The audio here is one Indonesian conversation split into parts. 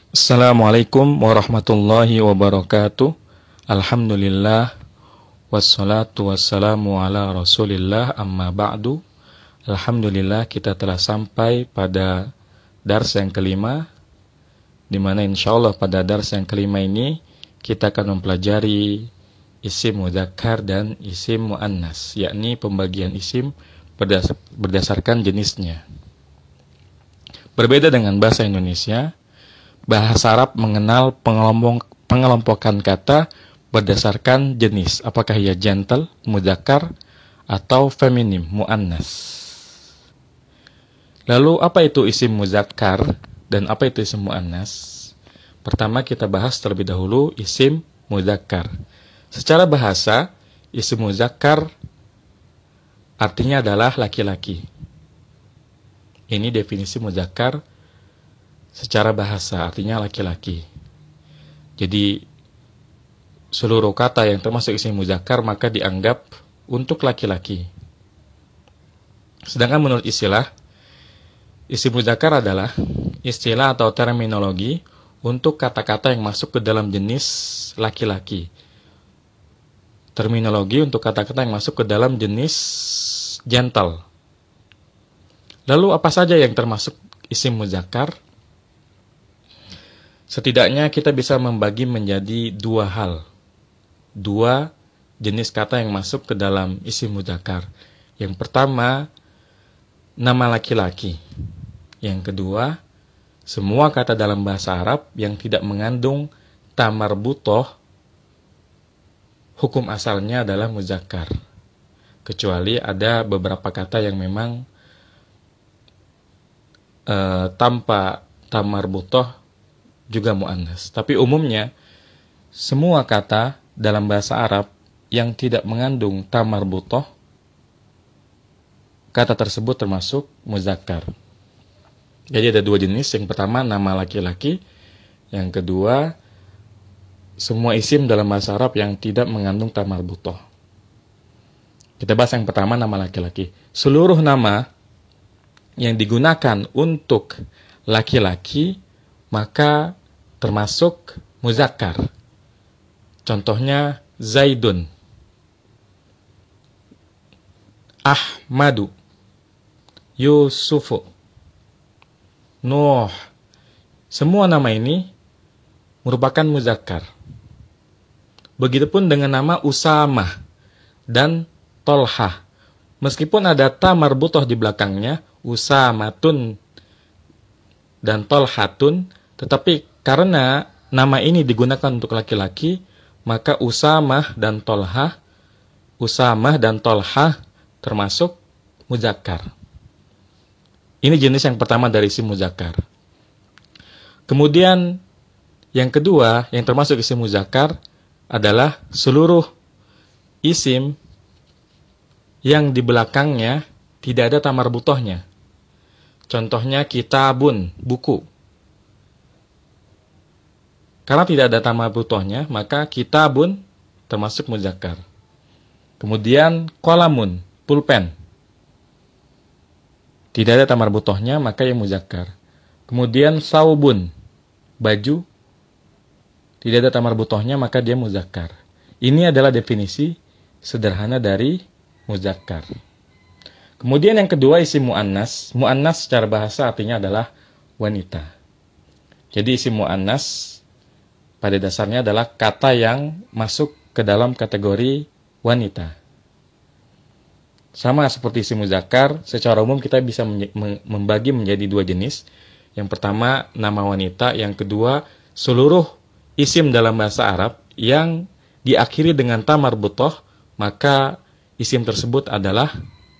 Assalamualaikum warahmatullahi wabarakatuh. Alhamdulillah wassalatu wassalamu ala Rasulillah amma ba'du. Alhamdulillah kita telah sampai pada dars yang kelima, di mana insyaallah pada dars yang kelima ini kita akan mempelajari isim mudzakkar dan isim muannas, yakni pembagian isim berdasarkan jenisnya. Berbeda dengan bahasa Indonesia, bahasa Arab mengenal pengelompokan kata berdasarkan jenis, apakah ia jantal, mudzakkar, atau feminim, muannas. Lalu apa itu isim mudzakkar dan apa itu isim muannas? Pertama kita bahas terlebih dahulu isim mudzakkar. Secara bahasa, isim mudzakkar artinya adalah laki-laki. Ini definisi mudzakkar secara bahasa, artinya laki-laki. Jadi seluruh kata yang termasuk isim mudzakkar maka dianggap untuk laki-laki. Sedangkan menurut istilah, isim mudzakkar adalah istilah atau terminologi untuk kata-kata yang masuk ke dalam jenis laki-laki. Terminologi untuk kata-kata yang masuk ke dalam jenis jantal. Lalu apa saja yang termasuk isim mudzakkar? Setidaknya kita bisa membagi menjadi dua hal. Dua jenis kata yang masuk ke dalam isim mudzakkar. Yang pertama, nama laki-laki. Yang kedua, semua kata dalam bahasa Arab yang tidak mengandung ta marbuthah, hukum asalnya adalah mudzakkar. Kecuali ada beberapa kata yang memang tanpa ta marbuthah juga muannas. Tapi umumnya semua kata dalam bahasa Arab yang tidak mengandung ta marbuthah, kata tersebut termasuk mudzakkar. Jadi ada dua jenis. Yang pertama nama laki-laki, yang kedua semua isim dalam bahasa Arab yang tidak mengandung ta marbuthah. Kita bahas yang pertama, nama laki-laki. Seluruh nama yang digunakan untuk laki-laki maka termasuk mudzakkar. Contohnya Zaidun, Ahmadu, Yusufu, Nuh. Semua nama ini merupakan mudzakkar. Begitupun dengan nama Usamah dan Tolhah. Meskipun ada ta marbuthah di belakangnya, Usamatun dan Tolhatun, tetapi karena nama ini digunakan untuk laki-laki, maka Usamah dan Tolhah termasuk mudzakkar. Ini jenis yang pertama dari isim mudzakkar. Kemudian yang kedua yang termasuk isim mudzakkar adalah seluruh isim yang di belakangnya tidak ada ta marbuthahnya. Contohnya kitabun, buku. Karena tidak ada ta marbuthahnya, maka kitabun termasuk mudzakkar. Kemudian qalamun, pulpen. Tidak ada ta marbuthahnya, maka ia mudzakkar. Kemudian saubun, baju. Tidak ada ta marbuthahnya, maka dia mudzakkar. Ini adalah definisi sederhana dari mudzakkar. Kemudian yang kedua isim muannas. Muannas secara bahasa artinya adalah wanita. Jadi isim muannas pada dasarnya adalah kata yang masuk ke dalam kategori wanita. Sama seperti isim mudzakkar, secara umum kita bisa membagi menjadi dua jenis. Yang pertama nama wanita, yang kedua seluruh isim dalam bahasa Arab yang diakhiri dengan ta marbuthah, maka isim tersebut adalah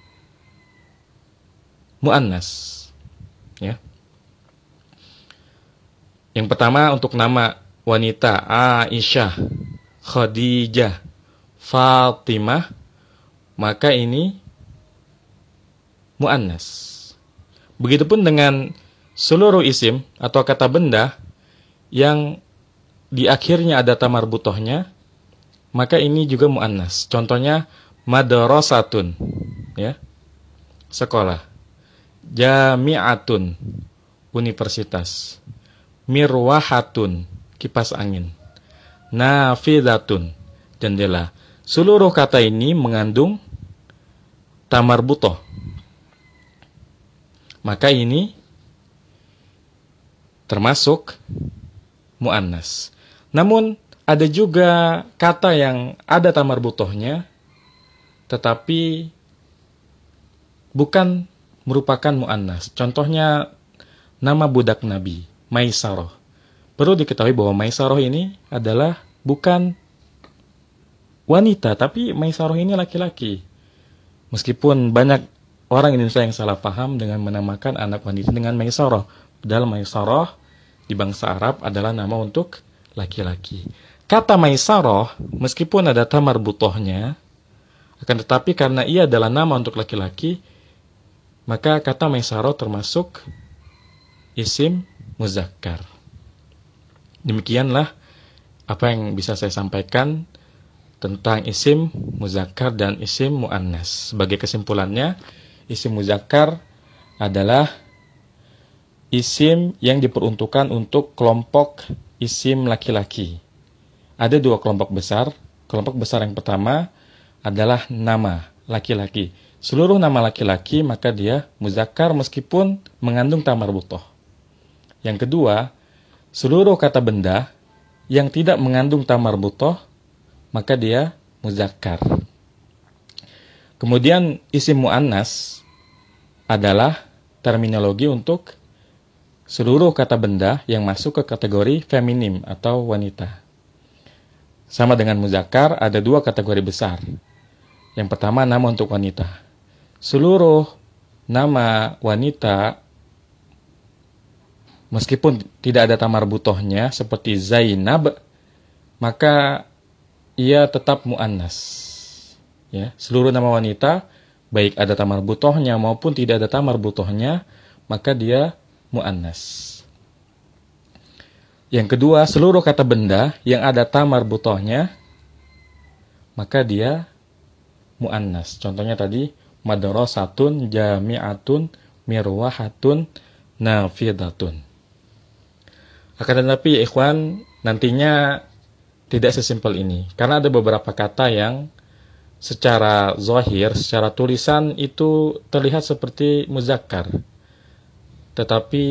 muannas. Ya. Yang pertama untuk nama wanita, Aisyah, Khadijah, Fatimah, maka ini muannas. Begitupun dengan seluruh isim atau kata benda yang di akhirnya ada ta marbuthahnya, maka ini juga muannas. Contohnya madrasatun, ya, sekolah. Jami'atun, universitas. mirwahatun, kipas angin. Nafidatun, jendela. Seluruh kata ini mengandung tamarbutoh. Maka ini termasuk mu'annas. Namun ada juga kata yang ada tamarbutohnya, tetapi bukan merupakan mu'annas. Contohnya nama budak Nabi, Maisaroh. Perlu diketahui bahwa Maisaroh ini adalah bukan wanita, tapi Maisaroh ini laki-laki. Meskipun banyak orang Indonesia yang salah paham dengan menamakan anak wanita dengan Maisaroh. Padahal Maisaroh di bangsa Arab adalah nama untuk laki-laki. Kata Maisaroh, meskipun ada tamarbutohnya, akan tetapi karena ia adalah nama untuk laki-laki, maka kata Maisaroh termasuk isim muzakkar. Demikianlah apa yang bisa saya sampaikan tentang isim muzakkar dan isim muannas. Sebagai kesimpulannya, isim muzakkar adalah isim yang diperuntukkan untuk kelompok isim laki-laki. Ada dua kelompok besar. Kelompok besar yang pertama adalah nama laki-laki. Seluruh nama laki-laki maka dia muzakkar meskipun mengandung tamarbutoh. Yang kedua, seluruh kata benda yang tidak mengandung tamarbutoh maka dia muzakkar. Kemudian isim muannas adalah terminologi untuk seluruh kata benda yang masuk ke kategori feminim atau wanita. Sama dengan muzakkar, ada dua kategori besar. Yang pertama, nama untuk wanita. Seluruh nama wanita, meskipun tidak ada tamarbutohnya, seperti Zainab, maka ia tetap mu'annas. Ya, seluruh nama wanita, baik ada tamarbutohnya maupun tidak ada tamarbutohnya, maka dia mu'annas. Yang kedua, seluruh kata benda yang ada tamarbutohnya, maka dia mu'annas. Contohnya tadi, madrasatun, jami'atun, mirwahatun, nafidatun. Akan tetapi, ya ikhwan, nantinya tidak sesimpel ini. Karena ada beberapa kata yang secara zahir, secara tulisan itu terlihat seperti muzakkar. Tetapi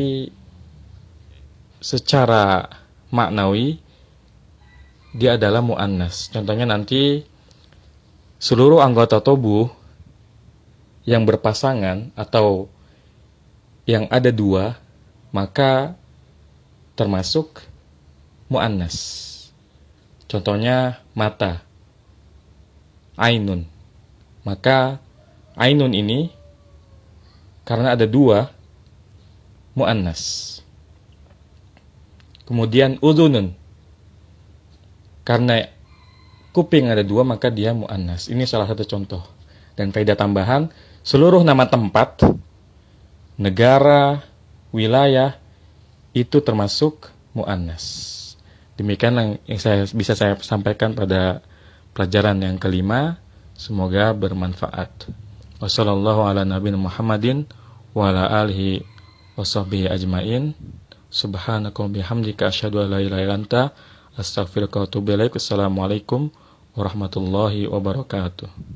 secara maknawi dia adalah mu'annas. Contohnya nanti seluruh anggota tubuh yang berpasangan atau yang ada dua maka termasuk mu'annas. Contohnya mata, ainun. Maka ainun ini karena ada dua mu'annas. Kemudian udhunun, karena kuping ada dua maka dia mu'annas. Ini salah satu contoh. Dan faedah tambahan, seluruh nama tempat, negara, wilayah itu termasuk mu'annas. Demikian yang bisa saya sampaikan pada pelajaran yang kelima. Semoga bermanfaat. Wassallallahu ala nabiyina Muhammadin wa ala alihi washabbihi ajmain. Subhanaka wa bihamdika asyhadu an la ilaha illa anta astaghfiruka wa atubu ilaik. Assalamualaikum warahmatullahi wabarakatuh.